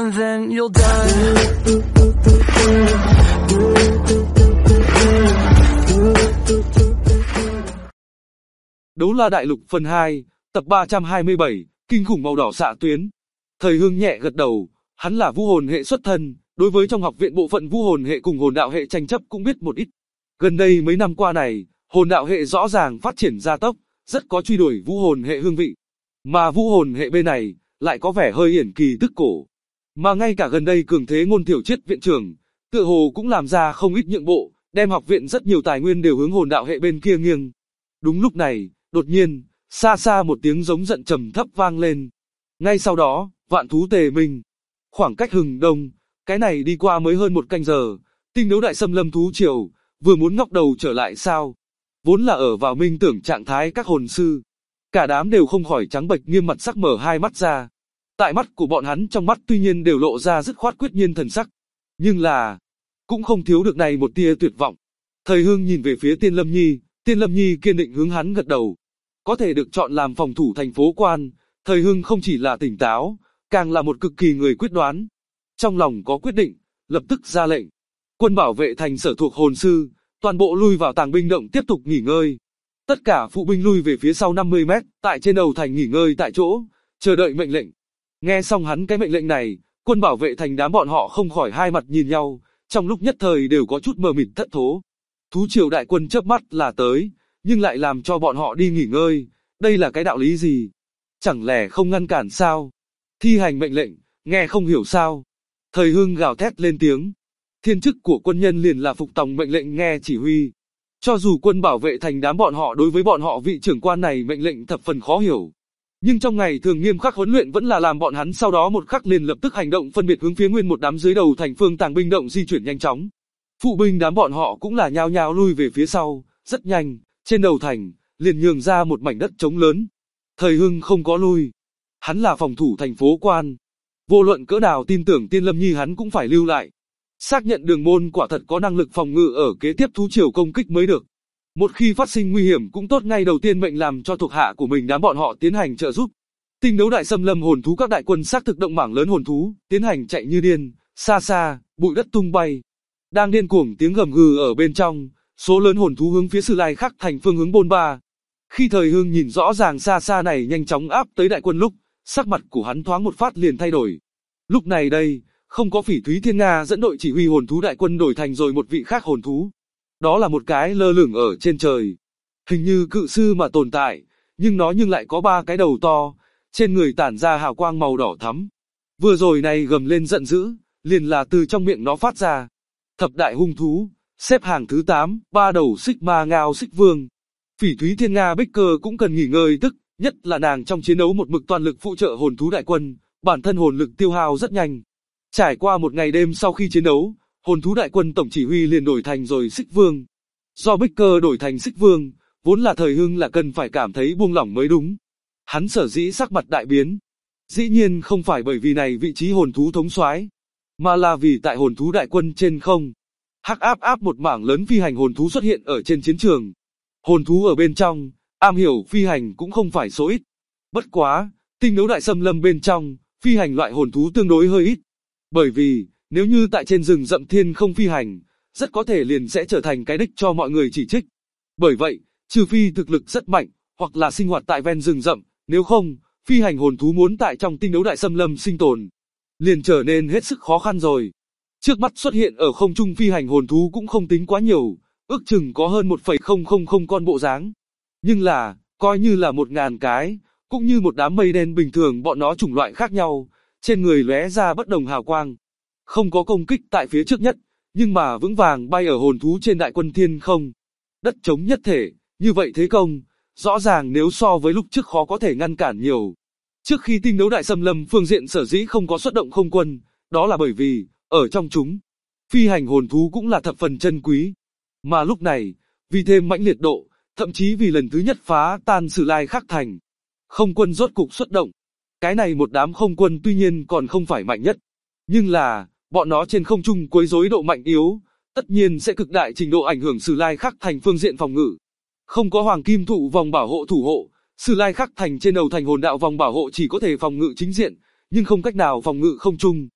and then you'll die. Đấu La Đại Lục phần 2, tập 327, kinh khủng màu đỏ xạ tuyến. Thời Hưng nhẹ gật đầu, hắn là vũ hồn hệ xuất thân, đối với trong học viện bộ phận vũ hồn hệ cùng hồn đạo hệ tranh chấp cũng biết một ít. Gần đây mấy năm qua này, hồn đạo hệ rõ ràng phát triển gia tốc, rất có truy đuổi vũ hồn hệ hương vị. Mà vũ hồn hệ bên này, lại có vẻ hơi yển kỳ tức cổ. Mà ngay cả gần đây cường thế Ngôn Thiểu Triết viện trưởng, tựa hồ cũng làm ra không ít nhượng bộ, đem học viện rất nhiều tài nguyên đều hướng hồn đạo hệ bên kia nghiêng. Đúng lúc này, đột nhiên, xa xa một tiếng giống giận trầm thấp vang lên. Ngay sau đó, vạn thú tề minh. Khoảng cách hừng đông, cái này đi qua mới hơn một canh giờ, tinh đấu đại xâm lâm thú triều, vừa muốn ngóc đầu trở lại sao. Vốn là ở vào minh tưởng trạng thái các hồn sư. Cả đám đều không khỏi trắng bệch nghiêm mặt sắc mở hai mắt ra. Tại mắt của bọn hắn trong mắt tuy nhiên đều lộ ra dứt khoát quyết nhiên thần sắc. Nhưng là, cũng không thiếu được này một tia tuyệt vọng. Thời Hưng nhìn về phía Tiên Lâm Nhi kiên định hướng hắn gật đầu. Có thể được chọn làm phòng thủ thành phố quan, Thời Hưng không chỉ là tỉnh táo, càng là một cực kỳ người quyết đoán. Trong lòng có quyết định, lập tức ra lệnh. Quân bảo vệ thành sở thuộc hồn sư, toàn bộ lui vào tàng binh động tiếp tục nghỉ ngơi. Tất cả phụ binh lui về phía sau 50 mét, tại trên đầu thành nghỉ ngơi tại chỗ, chờ đợi mệnh lệnh. Nghe xong hắn cái mệnh lệnh này, quân bảo vệ thành đám bọn họ không khỏi hai mặt nhìn nhau, trong lúc nhất thời đều có chút mờ mịt thất thố. Thú triều đại quân chớp mắt là tới, nhưng lại làm cho bọn họ đi nghỉ ngơi, đây là cái đạo lý gì? Chẳng lẽ không ngăn cản sao? Thi hành mệnh lệnh, nghe không hiểu sao? Thời Hưng gào thét lên tiếng. Thiên chức của quân nhân liền là phục tòng mệnh lệnh nghe chỉ huy. Cho dù quân bảo vệ thành đám bọn họ đối với bọn họ vị trưởng quan này mệnh lệnh thập phần khó hiểu. Nhưng trong ngày thường nghiêm khắc huấn luyện vẫn là làm bọn hắn sau đó một khắc liền lập tức hành động phân biệt hướng phía nguyên một đám dưới đầu thành phương tàng binh động di chuyển nhanh chóng. Phụ binh đám bọn họ cũng là nhao nhao lui về phía sau, rất nhanh, trên đầu thành, liền nhường ra một mảnh đất trống lớn. Thời Hưng không có lui. Hắn là phòng thủ thành phố quan. Vô luận cỡ nào tin tưởng Tiên Lâm Nhi hắn cũng phải lưu lại. Xác nhận đường môn quả thật có năng lực phòng ngự ở kế tiếp thú triều công kích mới được. Một khi phát sinh nguy hiểm cũng tốt ngay đầu tiên mệnh làm cho thuộc hạ của mình đám bọn họ tiến hành trợ giúp. Tinh đấu đại xâm lâm hồn thú các đại quân xác thực động mảng lớn hồn thú, tiến hành chạy như điên, xa xa, bụi đất tung bay. Đang điên cuồng tiếng gầm gừ ở bên trong, số lớn hồn thú hướng phía Sử Lai Khắc thành phương hướng bôn ba. Khi Thời Hưng nhìn rõ ràng xa xa này nhanh chóng áp tới đại quân lúc, sắc mặt của hắn thoáng một phát liền thay đổi. Lúc này đây, không có Phỉ Thúy Thiên Nga dẫn đội chỉ huy hồn thú đại quân đổi thành rồi một vị khác hồn thú. Đó là một cái lơ lửng ở trên trời. Hình như cự sư mà tồn tại, nhưng nó lại có ba cái đầu to, trên người tản ra hào quang màu đỏ thắm. Vừa rồi này gầm lên giận dữ, liền là từ trong miệng nó phát ra. Thập đại hung thú, xếp hàng thứ 8, ba đầu xích ma ngao xích vương. Phỉ Thúy Thiên Nga Bích Cơ cũng cần nghỉ ngơi tức, nhất là nàng trong chiến đấu một mực toàn lực phụ trợ hồn thú đại quân, bản thân hồn lực tiêu hao rất nhanh. Trải qua một ngày đêm sau khi chiến đấu, hồn thú đại quân tổng chỉ huy liền đổi thành rồi xích vương. Do Bích Cơ đổi thành xích vương, vốn là Thời Hưng là cần phải cảm thấy buông lỏng mới đúng. Hắn sở dĩ sắc mặt đại biến. Dĩ nhiên không phải bởi vì này vị trí hồn thú thống soái, mà là vì tại hồn thú đại quân trên không. Hắc áp một mảng lớn phi hành hồn thú xuất hiện ở trên chiến trường. Hồn thú ở bên trong, am hiểu phi hành cũng không phải số ít. Bất quá, tinh đấu đại xâm lâm bên trong, phi hành loại hồn thú tương đối hơi ít. Bởi vì, nếu như tại trên rừng rậm thiên không phi hành, rất có thể liền sẽ trở thành cái đích cho mọi người chỉ trích. Bởi vậy, trừ phi thực lực rất mạnh, hoặc là sinh hoạt tại ven rừng rậm, nếu không, phi hành hồn thú muốn tại trong tinh đấu đại xâm lâm sinh tồn, liền trở nên hết sức khó khăn rồi. Trước mắt xuất hiện ở không trung phi hành hồn thú cũng không tính quá nhiều, ước chừng có hơn 1,000 con bộ dáng. Nhưng là, coi như là 1000 cái, cũng như một đám mây đen bình thường bọn nó chủng loại khác nhau, trên người lóe ra bất đồng hào quang. Không có công kích tại phía trước nhất, nhưng mà vững vàng bay ở hồn thú trên đại quân thiên không. Đất trống nhất thể, như vậy thế công, rõ ràng nếu so với lúc trước khó có thể ngăn cản nhiều. Trước khi tinh đấu đại xâm lâm phương diện sở dĩ không có xuất động không quân, đó là bởi vì, ở trong chúng, phi hành hồn thú cũng là thập phần chân quý. Mà lúc này, vì thêm mãnh liệt độ, thậm chí vì lần thứ nhất phá tan Sử Lai Khắc thành, không quân rốt cục xuất động. Cái này một đám không quân tuy nhiên còn không phải mạnh nhất, nhưng là, bọn nó trên không trung quấy rối độ mạnh yếu, tất nhiên sẽ cực đại trình độ ảnh hưởng Sử Lai Khắc thành phương diện phòng ngự. Không có hoàng kim thụ vòng bảo hộ thủ hộ, Sử Lai Khắc thành trên đầu thành hồn đạo vòng bảo hộ chỉ có thể phòng ngự chính diện, nhưng không cách nào phòng ngự không trung.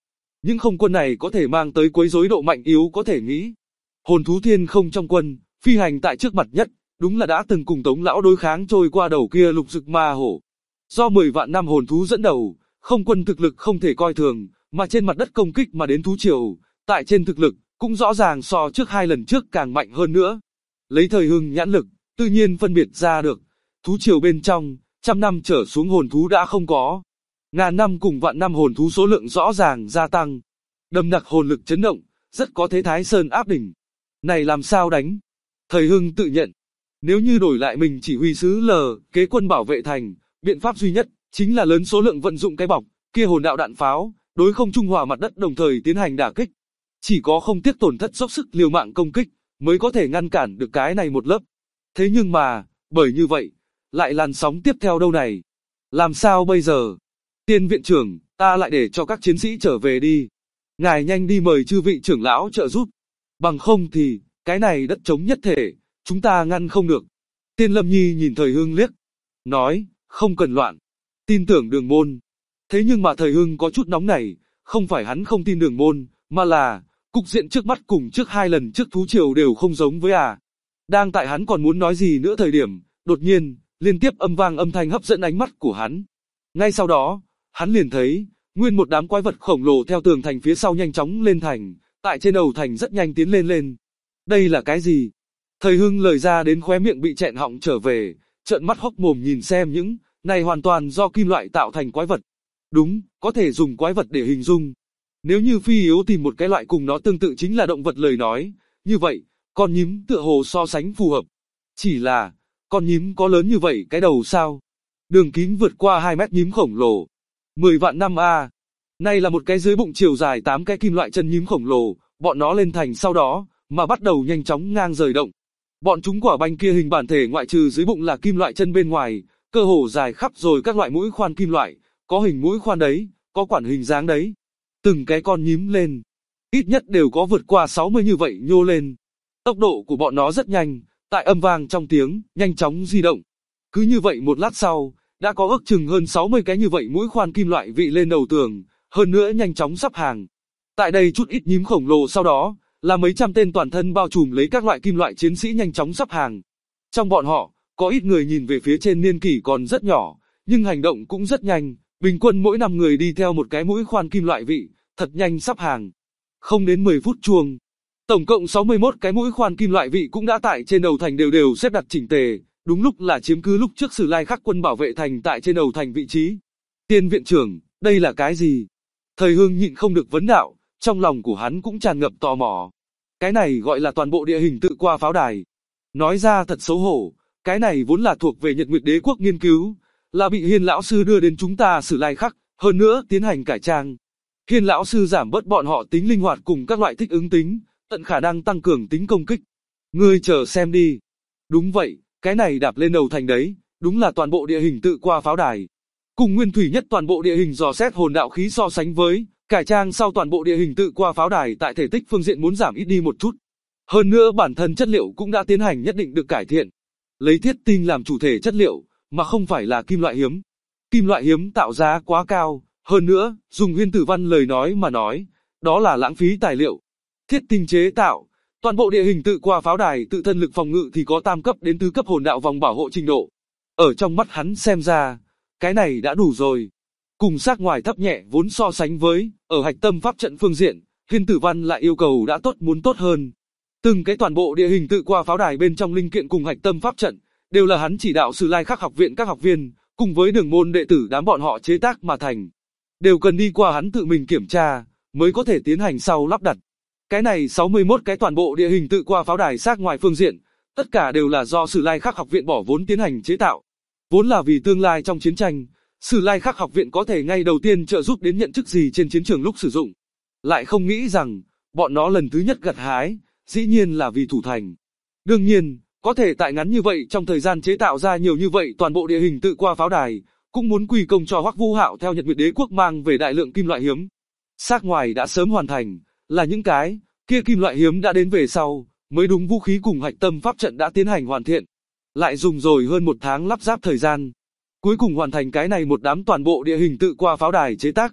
Những không quân này có thể mang tới quấy rối độ mạnh yếu có thể nghĩ. Hồn thú thiên không trong quân, phi hành tại trước mặt nhất, đúng là đã từng cùng Tống lão đối kháng trôi qua đầu kia lục dực ma hổ. Do 10 vạn năm hồn thú dẫn đầu, không quân thực lực không thể coi thường, mà trên mặt đất công kích mà đến thú triều, tại trên thực lực, cũng rõ ràng so trước 2 lần trước càng mạnh hơn nữa. Lấy Thời Hưng nhãn lực, tự nhiên phân biệt ra được, thú triều bên trong, trăm năm trở xuống hồn thú đã không có. Ngàn năm cùng vạn năm hồn thú số lượng rõ ràng gia tăng. Đầm nặc hồn lực chấn động, rất có thế Thái Sơn áp đỉnh. Này làm sao đánh? Thời Hưng tự nhận, nếu như đổi lại mình chỉ huy sứ L, kế quân bảo vệ thành, biện pháp duy nhất, chính là lớn số lượng vận dụng cái bọc, kia hồn đạo đạn pháo, đối không trung hòa mặt đất đồng thời tiến hành đả kích. Chỉ có không tiếc tổn thất dốc sức liều mạng công kích, mới có thể ngăn cản được cái này một lớp. Thế nhưng mà, bởi như vậy, lại làn sóng tiếp theo đâu này? Làm sao bây giờ? Tiên viện trưởng, ta lại để cho các chiến sĩ trở về đi. Ngài nhanh đi mời chư vị trưởng lão trợ giúp. Bằng không thì, cái này đất trống nhất thể, chúng ta ngăn không được. Tiên Lâm Nhi nhìn Thời Hưng liếc, nói, không cần loạn, tin tưởng Đường Môn. Thế nhưng mà Thời Hưng có chút nóng nảy, không phải hắn không tin Đường Môn, mà là, cục diện trước mắt cùng trước 2 lần trước thú triều đều không giống với à. Đang tại hắn còn muốn nói gì nữa thời điểm, đột nhiên, liên tiếp âm vang âm thanh hấp dẫn ánh mắt của hắn. Ngay sau đó, hắn liền thấy, nguyên một đám quái vật khổng lồ theo tường thành phía sau nhanh chóng lên thành, tại trên đầu thành rất nhanh tiến lên. Đây là cái gì? Thời Hưng lời ra đến khóe miệng bị chẹn họng trở về, trợn mắt hốc mồm nhìn xem những này hoàn toàn do kim loại tạo thành quái vật. Đúng, có thể dùng quái vật để hình dung. Nếu như Phi Yếu tìm một cái loại cùng nó tương tự chính là động vật lời nói, như vậy, con nhím tựa hồ so sánh phù hợp. Chỉ là, con nhím có lớn như vậy cái đầu sao? Đường kính vượt qua 2 mét nhím khổng lồ. 10 vạn năm a. Này là một cái dưới bụng chiều dài 8 cái kim loại chân nhím khổng lồ, bọn nó lên thành sau đó, mà bắt đầu nhanh chóng ngang rời động. Bọn chúng quả banh kia hình bản thể ngoại trừ dưới bụng là kim loại chân bên ngoài, cơ hồ dài khắp rồi các loại mũi khoan kim loại, có hình mũi khoan đấy, có quản hình dáng đấy. Từng cái con nhím lên, ít nhất đều có vượt qua 60 như vậy nhô lên. Tốc độ của bọn nó rất nhanh, tại âm vang trong tiếng, nhanh chóng di động. Cứ như vậy một lát sau, đã có ước chừng hơn 60 cái như vậy mũi khoan kim loại vị lên đầu tường, hơn nữa nhanh chóng sắp hàng. Tại đây chút ít nhím khổng lồ sau đó, là mấy trăm tên toàn thân bao trùm lấy các loại kim loại chiến sĩ nhanh chóng sắp hàng. Trong bọn họ, có ít người nhìn về phía trên niên kỷ còn rất nhỏ, nhưng hành động cũng rất nhanh, bình quân mỗi 5 người đi theo một cái mũi khoan kim loại vị, thật nhanh sắp hàng. Không đến 10 phút chuông, tổng cộng 61 cái mũi khoan kim loại vị cũng đã tại trên đầu thành đều xếp đặt chỉnh tề, đúng lúc là chiếm cứ lúc trước Sử Lai Khắc quân bảo vệ thành tại trên đầu thành vị trí. Tiên viện trưởng, đây là cái gì? Thời Hưng nhịn không được vấn đạo, trong lòng của hắn cũng tràn ngập tò mò. Cái này gọi là toàn bộ địa hình tự qua pháo đài. Nói ra thật xấu hổ, cái này vốn là thuộc về Nhật Nguyệt Đế quốc nghiên cứu, là bị Hiên lão sư đưa đến chúng ta Sử Lai Khắc, hơn nữa tiến hành cải trang. Hiên lão sư giảm bớt bọn họ tính linh hoạt cùng các loại thích ứng tính, tận khả năng tăng cường tính công kích. Ngươi chờ xem đi. Đúng vậy, cái này đạp lên đầu thành đấy, đúng là toàn bộ địa hình tự qua pháo đài. Cùng nguyên thủy nhất toàn bộ địa hình dò xét hồn đạo khí so sánh với, cải trang sau toàn bộ địa hình tự qua pháo đài tại thể tích phương diện muốn giảm ít đi một chút. Hơn nữa bản thân chất liệu cũng đã tiến hành nhất định được cải thiện. Lấy thiết tinh làm chủ thể chất liệu, mà không phải là kim loại hiếm. Kim loại hiếm tạo giá quá cao, hơn nữa, dùng Huyên Tử Văn lời nói mà nói, đó là lãng phí tài liệu. Thiết tinh chế tạo, toàn bộ địa hình tự qua pháo đài tự thân lực phòng ngự thì có tam cấp đến tứ cấp hồn đạo vòng bảo hộ trình độ. Ở trong mắt hắn xem ra, cái này đã đủ rồi. Cùng sắc ngoài thấp nhẹ vốn so sánh với, ở hạch tâm pháp trận phương diện, Huyên Tử Văn lại yêu cầu đã tốt muốn tốt hơn. Từng cái toàn bộ địa hình tự qua pháo đài bên trong linh kiện cùng hạch tâm pháp trận, đều là hắn chỉ đạo Sử Lai Khắc học viện các học viên, cùng với Đường Môn đệ tử đám bọn họ chế tác mà thành. Đều cần đi qua hắn tự mình kiểm tra, mới có thể tiến hành sau lắp đặt. Cái này 61 cái toàn bộ địa hình tự qua pháo đài sắc ngoài phương diện, tất cả đều là do Sử Lai Khắc học viện bỏ vốn tiến hành chế tạo. Vốn là vì tương lai trong chiến tranh, Sử Lai Khắc học viện có thể ngay đầu tiên trợ giúp đến nhận chức gì trên chiến trường lúc sử dụng. Lại không nghĩ rằng, bọn nó lần thứ nhất gặt hái, dĩ nhiên là vì thủ thành. Đương nhiên, có thể tại ngắn như vậy trong thời gian chế tạo ra nhiều như vậy toàn bộ địa hình tự qua pháo đài, cũng muốn quy công cho Hoắc Vũ Hạo theo Nhật Nguyệt Đế quốc mang về đại lượng kim loại hiếm. Sắc ngoài đã sớm hoàn thành, là những cái kia kim loại hiếm đã đến về sau, mới đúng vũ khí cùng hạch tâm pháp trận đã tiến hành hoàn thiện. Lại dùng rồi hơn 1 tháng lắp ráp thời gian. Cuối cùng hoàn thành cái này một đám toàn bộ địa hình tự qua pháo đài chế tác.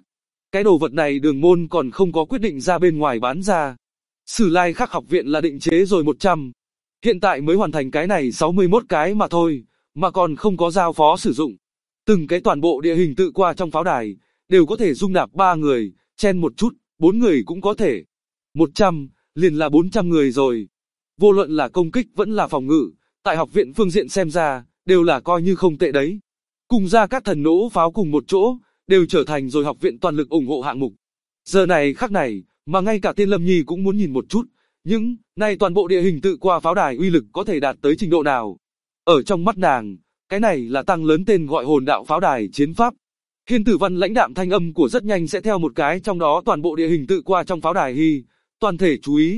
Cái đồ vật này đường môn còn không có quyết định ra bên ngoài bán ra. Sử Lai Khắc học viện là định chế rồi 100. Hiện tại mới hoàn thành cái này 61 cái mà thôi, mà còn không có giao phó sử dụng. Từng cái toàn bộ địa hình tự qua trong pháo đài, đều có thể dung nạp 3 người, chen một chút, 4 người cũng có thể. 100, liền là 400 người rồi. Vô luận là công kích vẫn là phòng ngự, tại học viện phương diện xem ra, đều là coi như không tệ đấy. Cùng ra các thần nỗ pháo cùng một chỗ, đều trở thành rồi học viện toàn lực ủng hộ hạng mục. Giờ này khắc này, mà ngay cả Tiên Lâm Nhi cũng muốn nhìn một chút, những này toàn bộ địa hình tự qua pháo đài uy lực có thể đạt tới trình độ nào. Ở trong mắt nàng, cái này là tăng lớn tên gọi hồn đạo pháo đài chiến pháp. Hiên Tử Văn lãnh đạm thanh âm của rất nhanh sẽ theo một cái trong đó toàn bộ địa hình tự qua trong pháo đài hy. Toàn thể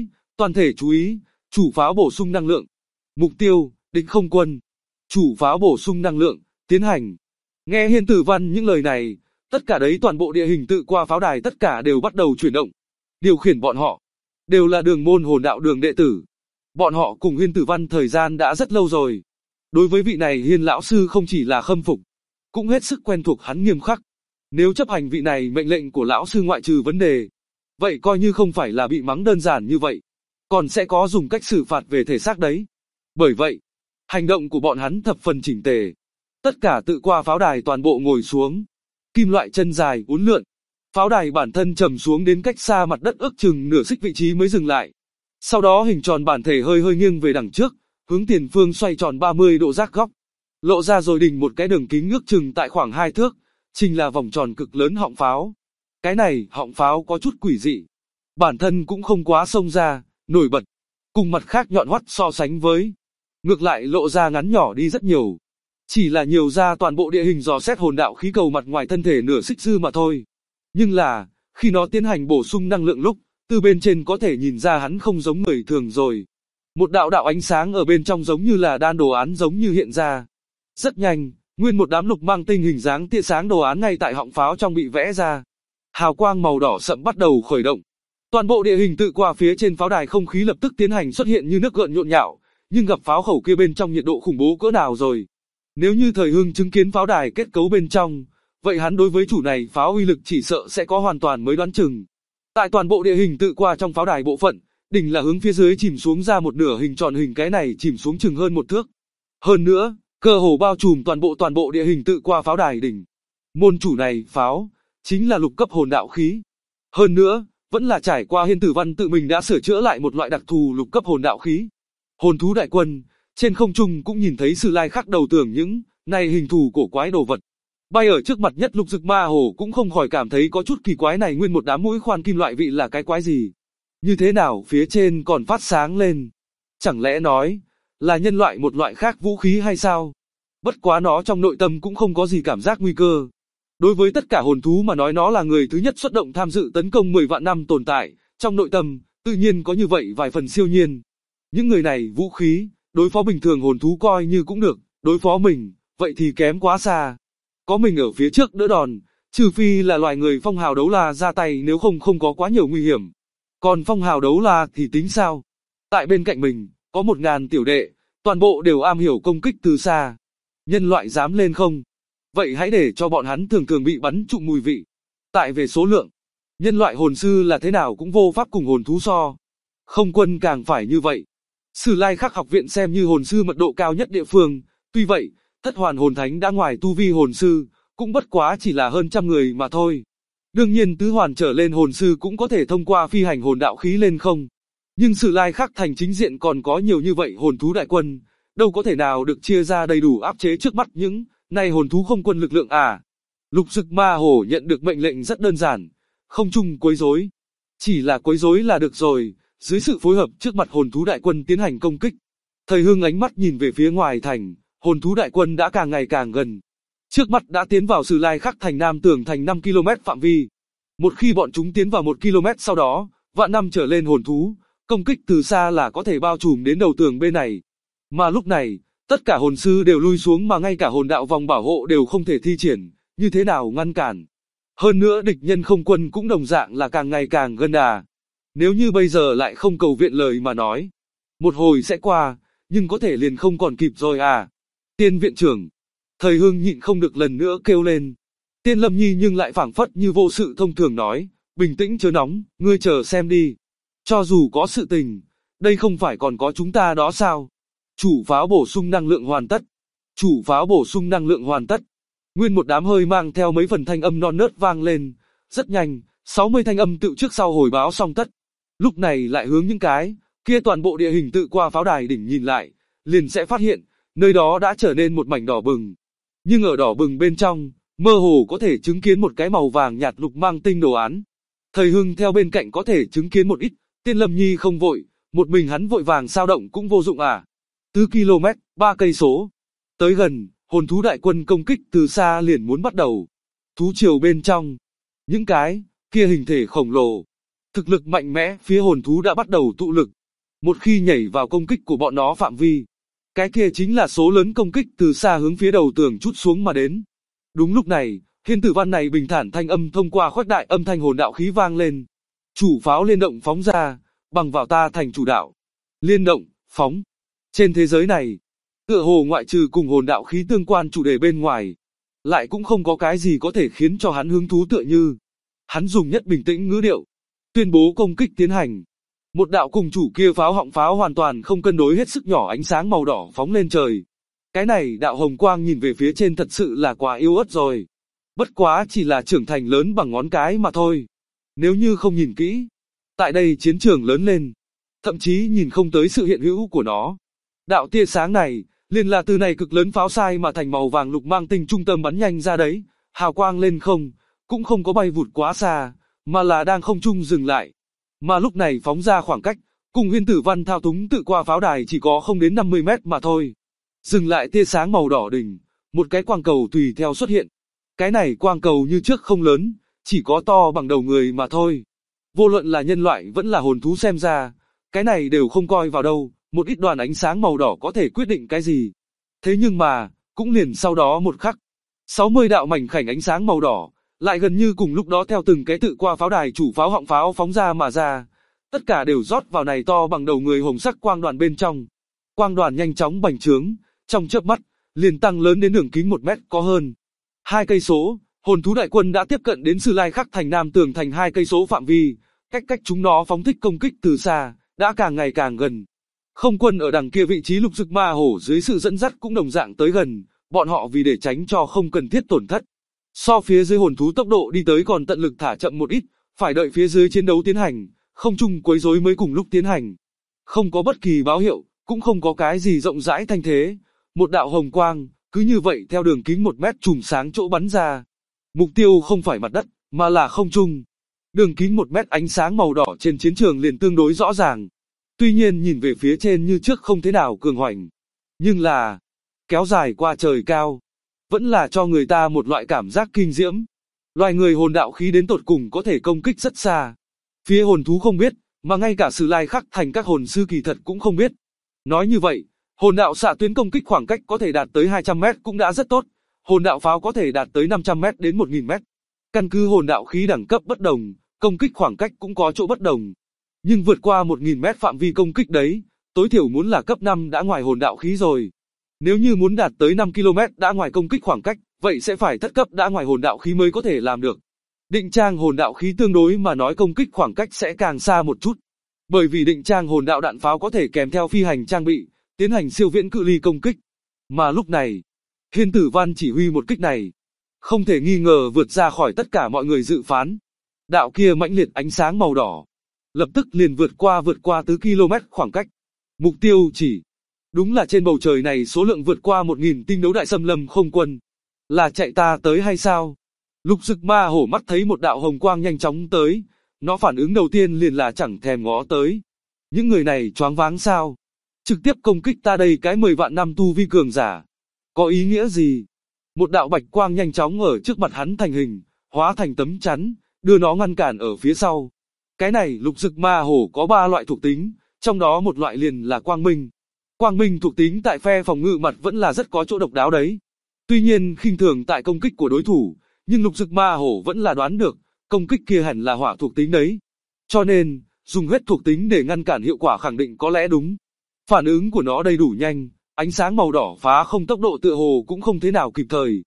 chú ý, chủ pháo bổ sung năng lượng. Mục tiêu, địch không quân. Chủ pháo bổ sung năng lượng, tiến hành. Nghe Hiên Tử Văn những lời này, tất cả đấy toàn bộ địa hình tự qua pháo đài tất cả đều bắt đầu chuyển động. Điều khiển bọn họ, đều là đường môn hồn đạo đường đệ tử. Bọn họ cùng Hiên Tử Văn thời gian đã rất lâu rồi. Đối với vị này Hiên lão sư không chỉ là khâm phục, cũng hết sức quen thuộc hắn nghiêm khắc. Nếu chấp hành vị này mệnh lệnh của lão sư ngoại trừ vấn đề, vậy coi như không phải là bị mắng đơn giản như vậy, còn sẽ có dùng cách xử phạt về thể xác đấy. Bởi vậy, hành động của bọn hắn thập phần chỉnh tề. Tất cả tự qua pháo đài toàn bộ ngồi xuống. Kim loại chân dài uốn lượn. Pháo đài bản thân trầm xuống đến cách xa mặt đất ước chừng nửa xích vị trí mới dừng lại. Sau đó hình tròn bản thể hơi nghiêng về đằng trước, hướng tiền phương xoay tròn 30 độ giác góc. Lộ ra rồi đỉnh một cái đường kính ước chừng tại khoảng 2 thước, chính là vòng tròn cực lớn họng pháo. Cái này, họng pháo có chút quỷ dị. Bản thân cũng không quá xông ra, nổi bật. Cùng mặt khác nhọn hoắt so sánh với. Ngược lại lộ ra ngắn nhỏ đi rất nhiều. Chỉ là nhiều ra toàn bộ địa hình dò xét hồn đạo khí cầu mặt ngoài thân thể nửa xích dư mà thôi. Nhưng là, khi nó tiến hành bổ sung năng lượng lúc, từ bên trên có thể nhìn ra hắn không giống người thường rồi. Một đạo đạo ánh sáng ở bên trong giống như là đan đồ án giống như hiện ra. Rất nhanh, nguyên một đám lục mang tinh hình dáng tia sáng đồ án ngay tại họng pháo trong bị vẽ ra. Hào quang màu đỏ sậm bắt đầu khởi động. Toàn bộ địa hình tự qua phía trên pháo đài không khí lập tức tiến hành xuất hiện như nước gợn nhộn nhạo, nhưng gặp pháo khẩu kia bên trong nhiệt độ khủng bố cỡ nào rồi. Nếu như Thời Hưng chứng kiến pháo đài kết cấu bên trong, vậy hắn đối với chủ này pháo uy lực chỉ sợ sẽ có hoàn toàn mới đoán chừng. Tại toàn bộ địa hình tự qua trong pháo đài bộ phận, đỉnh là hướng phía dưới chìm xuống ra một nửa hình tròn hình, cái này chìm xuống chừng hơn 1 thước. Hơn nữa, cơ hồ bao trùm toàn bộ địa hình tự qua pháo đài đỉnh. Môn chủ này pháo chính là lục cấp hồn đạo khí. Hơn nữa, vẫn là trải qua Hiên Tử Văn tự mình đã sửa chữa lại một loại đặc thù lục cấp hồn đạo khí. Hồn thú đại quân, trên không trung cũng nhìn thấy Sử Lai Khắc đầu tưởng những này hình thù cổ quái đồ vật. Bay ở trước mặt nhất Lục Dực Ma Hổ cũng không khỏi cảm thấy có chút kỳ quái, này nguyên một đám mũi khoan kim loại vị là cái quái gì? Như thế nào phía trên còn phát sáng lên? Chẳng lẽ nói là nhân loại một loại khác vũ khí hay sao? Bất quá nó trong nội tâm cũng không có gì cảm giác nguy cơ. Đối với tất cả hồn thú mà nói, nó là người thứ nhất xuất động tham dự tấn công 10 vạn năm tồn tại, trong nội tâm tự nhiên có như vậy vài phần siêu nhiên. Những người này vũ khí, đối phó bình thường hồn thú coi như cũng được, đối phó mình, vậy thì kém quá xa. Có mình ở phía trước đỡ đòn, trừ phi là loài người phong hào đấu la ra tay, nếu không có quá nhiều nguy hiểm. Còn phong hào đấu la thì tính sao? Tại bên cạnh mình, có 1000 tiểu đệ, toàn bộ đều am hiểu công kích từ xa. Nhân loại dám lên không? Vậy hãy để cho bọn hắn thường bị bắn trụm mùi vị. Tại về số lượng, nhân loại hồn sư là thế nào cũng vô pháp cùng hồn thú so. Không quân càng phải như vậy. Sử Lai Khắc học viện xem như hồn sư mật độ cao nhất địa phương, tuy vậy, thất hoàn hồn thánh đã ngoài tu vi hồn sư, cũng bất quá chỉ là hơn 100 người mà thôi. Đương nhiên tứ hoàn trở lên hồn sư cũng có thể thông qua phi hành hồn đạo khí lên không. Nhưng Sử Lai Khắc thành chính diện còn có nhiều như vậy hồn thú đại quân, đâu có thể nào được chia ra đầy đủ áp chế trước mắt những này hồn thú không quân lực lượng à. Lục Dực Ma Hổ nhận được mệnh lệnh rất đơn giản, không chung quấy rối. Chỉ là quấy rối là được rồi, dưới sự phối hợp trước mặt hồn thú đại quân tiến hành công kích. Thời Hưng ánh mắt nhìn về phía ngoài thành, hồn thú đại quân đã càng ngày càng gần. Trước mắt đã tiến vào Sử Lai Khắc thành nam tường thành 5 km phạm vi. Một khi bọn chúng tiến vào 1 km sau đó, vạn năm trở lên hồn thú, công kích từ xa là có thể bao trùm đến đầu tường bên này. Mà lúc này, tất cả hồn sư đều lui xuống, mà ngay cả hồn đạo vòng bảo hộ đều không thể thi triển, như thế nào ngăn cản. Hơn nữa địch nhân không quân cũng đồng dạng là càng ngày càng gần à. Nếu như bây giờ lại không cầu viện lời mà nói, một hồi sẽ qua, nhưng có thể liền không còn kịp rồi à. Tiên viện trưởng, Thời Hưng nhịn không được lần nữa kêu lên. Tiên Lâm Nhi nhưng lại phảng phất như vô sự thông thường nói, bình tĩnh chớ nóng, ngươi chờ xem đi. Cho dù có sự tình, đây không phải còn có chúng ta đó sao? Chủ pháo bổ sung năng lượng hoàn tất. Chủ pháo bổ sung năng lượng hoàn tất. Nguyên một đám hơi mang theo mấy phần thanh âm non nớt vang lên. Rất nhanh, 60 thanh âm tự trước sau hồi báo xong tất. Lúc này lại hướng những cái kia toàn bộ địa hình tự qua pháo đài đỉnh nhìn lại, liền sẽ phát hiện, nơi đó đã trở nên một mảnh đỏ bừng. Nhưng ở đỏ bừng bên trong, mơ hồ có thể chứng kiến một cái màu vàng nhạt lục mang tinh đồ án. Thầy Hưng theo bên cạnh có thể chứng kiến một ít, Tiên Lâm Nhi không vội, một mình hắn vội vàng sao động cũng vô dụng à. 4 km, 3 cây số. Tới gần, hồn thú đại quân công kích từ xa liền muốn bắt đầu. Thú triều bên trong, những cái kia hình thể khổng lồ, thực lực mạnh mẽ phía hồn thú đã bắt đầu tụ lực. Một khi nhảy vào công kích của bọn nó phạm vi, cái kia chính là số lớn công kích từ xa hướng phía đầu tường trút xuống mà đến. Đúng lúc này, Hiên Tử Văn này bình thản thanh âm thông qua khuếch đại âm thanh hồn đạo khí vang lên. Chủ pháo liên động phóng ra, bằng vào ta thành chủ đạo. Liên động, phóng. Trên thế giới này, tựa hồ ngoại trừ cùng hồn đạo khí tương quan chủ đề bên ngoài, lại cũng không có cái gì có thể khiến cho hắn hứng thú tựa như. Hắn dùng nhất bình tĩnh ngữ điệu, tuyên bố công kích tiến hành. Một đạo cùng chủ kia pháo họng pháo hoàn toàn không cân đối hết sức nhỏ ánh sáng màu đỏ phóng lên trời. Cái này đạo hồng quang nhìn về phía trên thật sự là quá yếu ớt rồi. Bất quá chỉ là trưởng thành lớn bằng ngón cái mà thôi. Nếu như không nhìn kỹ, tại đây chiến trường lớn lên, thậm chí nhìn không tới sự hiện hữu của nó. Đạo tia sáng này, liền là từ này cực lớn pháo sai mà thành màu vàng lục mang tinh trung tâm bắn nhanh ra đấy, hào quang lên không, cũng không có bay vụt quá xa, mà là đang không trung dừng lại. Mà lúc này phóng ra khoảng cách, cùng Hiên Tử Văn thao túng tự qua pháo đài chỉ có không đến 50 mét mà thôi. Dừng lại tia sáng màu đỏ đỉnh, một cái quang cầu tùy theo xuất hiện. Cái này quang cầu như trước không lớn, chỉ có to bằng đầu người mà thôi. Vô luận là nhân loại vẫn là hồn thú xem ra, cái này đều không coi vào đâu, một ít đoàn ánh sáng màu đỏ có thể quyết định cái gì. Thế nhưng mà, cũng liền sau đó một khắc, 60 đạo mảnh khảnh ánh sáng màu đỏ, lại gần như cùng lúc đó theo từng cái tự qua pháo đài chủ pháo họng pháo phóng ra mà ra. Tất cả đều rót vào này to bằng đầu người hồng sắc quang đoàn bên trong. Quang đoàn nhanh chóng bành trướng, trong chớp mắt, liền tăng lớn đến đường kính 1 mét có hơn. 2 cây số, hồn thú đại quân đã tiếp cận đến Sư Lai Khắc thành Nam tường thành 2 cây số phạm vi, cách chúng nó phóng thích công kích từ xa, đã càng ngày càng gần. Không quân ở đằng kia vị trí lục dực ma hổ dưới sự dẫn dắt cũng đồng dạng tới gần, bọn họ vì để tránh cho không cần thiết tổn thất. So phía dưới hồn thú tốc độ đi tới còn tận lực thả chậm một ít, phải đợi phía dưới chiến đấu tiến hành, không chung quấy rối mới cùng lúc tiến hành. Không có bất kỳ báo hiệu, cũng không có cái gì rộng rãi thanh thế. Một đạo hồng quang, cứ như vậy theo đường kính 1 mét chùm sáng chỗ bắn ra. Mục tiêu không phải mặt đất, mà là không trung. Đường kính 1 mét ánh sáng màu đỏ trên chiến trường liền tương đối rõ ràng. Tuy nhiên nhìn về phía trên như trước không thế nào cường hoành. Nhưng là, kéo dài qua trời cao, vẫn là cho người ta một loại cảm giác kinh diễm. Loài người hồn đạo khí đến tột cùng có thể công kích rất xa. Phía hồn thú không biết, mà ngay cả Sư Lai Khắc thành các hồn sư kỳ thật cũng không biết. Nói như vậy, hồn đạo xạ tuyến công kích khoảng cách có thể đạt tới 200 mét cũng đã rất tốt. Hồn đạo pháo có thể đạt tới 500 mét đến 1000 mét. Căn cứ hồn đạo khí đẳng cấp bất đồng, công kích khoảng cách cũng có chỗ bất đồng. Nhưng vượt qua 1000 mét phạm vi công kích đấy, tối thiểu muốn là cấp 5 đã ngoài hồn đạo khí rồi. Nếu như muốn đạt tới 5 km đã ngoài công kích khoảng cách, vậy sẽ phải thất cấp đã ngoài hồn đạo khí mới có thể làm được. Định trang hồn đạo khí tương đối mà nói công kích khoảng cách sẽ càng xa một chút. Bởi vì định trang hồn đạo đạn pháo có thể kèm theo phi hành trang bị, tiến hành siêu viễn cự ly công kích. Mà lúc này, Hiên Tử Văn chỉ huy một kích này, không thể nghi ngờ vượt ra khỏi tất cả mọi người dự phán. Đạo kia mãnh liệt ánh sáng màu đỏ, lập tức liền vượt qua 4 km khoảng cách. Mục tiêu chỉ, đúng là trên bầu trời này số lượng vượt qua 1000 tinh đấu đại xâm lâm không quân. Là chạy ta tới hay sao? Lục dực ma hổ mắt thấy một đạo hồng quang nhanh chóng tới, nó phản ứng đầu tiên liền là chẳng thèm ngó tới. Những người này choáng váng sao? Trực tiếp công kích ta đây cái 10 vạn năm tu vi cường giả. Có ý nghĩa gì? Một đạo bạch quang nhanh chóng ở trước mặt hắn thành hình, hóa thành tấm chắn, đưa nó ngăn cản ở phía sau. Cái này lục dực ma hổ có 3 loại thuộc tính, trong đó một loại liền là quang minh. Quang minh thuộc tính tại phe phòng ngự mặt vẫn là rất có chỗ độc đáo đấy. Tuy nhiên khinh thường tại công kích của đối thủ, nhưng lục dực ma hổ vẫn là đoán được, công kích kia hẳn là hỏa thuộc tính đấy. Cho nên, dùng hết thuộc tính để ngăn cản hiệu quả khẳng định có lẽ đúng. Phản ứng của nó đầy đủ nhanh, ánh sáng màu đỏ phá không tốc độ tựa hồ cũng không thế nào kịp thời.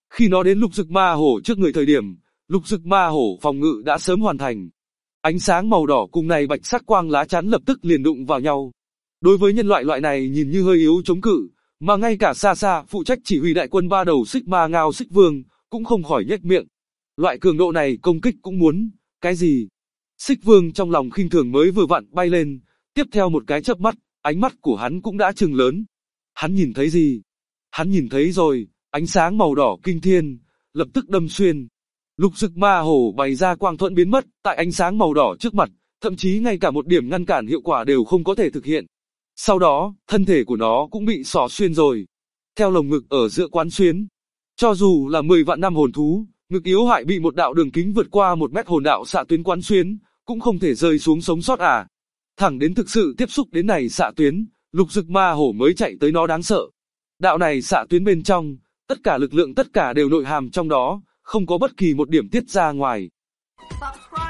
Khi nó đến lục dực ma hổ trước người thời điểm, lục dực ma hổ phòng ngự đã sớm hoàn thành. Ánh sáng màu đỏ cùng này bạch sắc quang lá chắn lập tức liền đụng vào nhau. Đối với nhân loại này nhìn như hơi yếu chống cự, mà ngay cả xa xa phụ trách chỉ huy đại quân ba đầu xích ma ngao xích vương, cũng không khỏi nhếch miệng. Loại cường độ này công kích cũng muốn, cái gì? Xích vương trong lòng khinh thường mới vừa vặn bay lên, tiếp theo một cái chớp mắt, ánh mắt của hắn cũng đã trừng lớn. Hắn nhìn thấy gì? Hắn nhìn thấy rồi, ánh sáng màu đỏ kinh thiên, lập tức đâm xuyên. Lục dực ma hổ bày ra quang thuẫn biến mất, tại ánh sáng màu đỏ trước mặt, thậm chí ngay cả một điểm ngăn cản hiệu quả đều không có thể thực hiện. Sau đó, thân thể của nó cũng bị xỏ xuyên rồi. Theo lồng ngực ở giữa quán xuyến. Cho dù là 10 vạn năm hồn thú, ngực yếu hại bị một đạo đường kính vượt qua 1 mét hồn đạo xạ tuyến quán xuyến, cũng không thể rơi xuống sống sót à. Thẳng đến thực sự tiếp xúc đến này xạ tuyến, lục dực ma hổ mới chạy tới nó đáng sợ. Đạo này xạ tuyến bên trong, tất cả lực lượng tất cả đều nội hàm trong đó, không có bất kỳ một điểm tiết ra ngoài.